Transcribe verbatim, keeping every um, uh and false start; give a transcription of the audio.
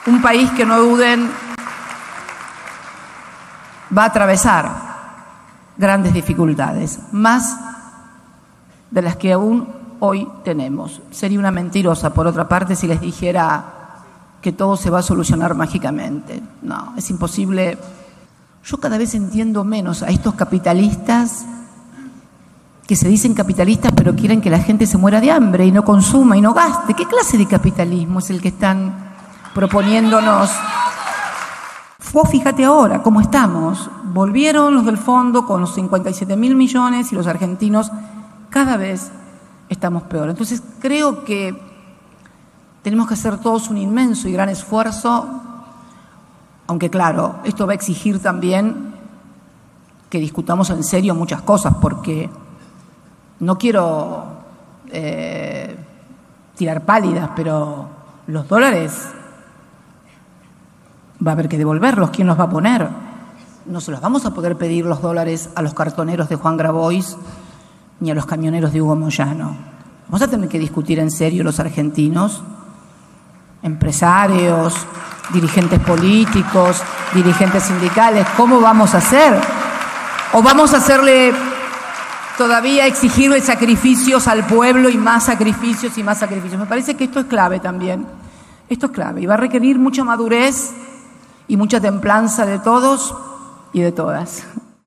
Un país que no duden va a atravesar grandes dificultades, más de las que aún hoy tenemos. Sería una mentirosa, por otra parte, si les dijera que todo se va a solucionar mágicamente. No, es imposible. Yo cada vez entiendo menos a estos capitalistas que se dicen capitalistas pero quieren que la gente se muera de hambre y no consuma y no gaste. ¿Qué clase de capitalismo es el que están proponiéndonos? Vos fíjate ahora cómo estamos. Volvieron los del fondo con los cincuenta y siete mil millones y los argentinos cada vez estamos peor. Entonces creo que tenemos que hacer todos un inmenso y gran esfuerzo, aunque claro, esto va a exigir también que discutamos en serio muchas cosas, porque no quiero eh, tirar pálidas, pero los dólares va a haber que devolverlos. ¿Quién los va a poner? No se los vamos a poder pedir los dólares a los cartoneros de Juan Grabois ni a los camioneros de Hugo Moyano. Vamos a tener que discutir en serio los argentinos, empresarios, dirigentes políticos, dirigentes sindicales, ¿cómo vamos a hacer? ¿O vamos a hacerle todavía exigirle sacrificios al pueblo y más sacrificios y más sacrificios? Me parece que esto es clave también. Esto es clave y va a requerir mucha madurez y mucha templanza de todos y de todas.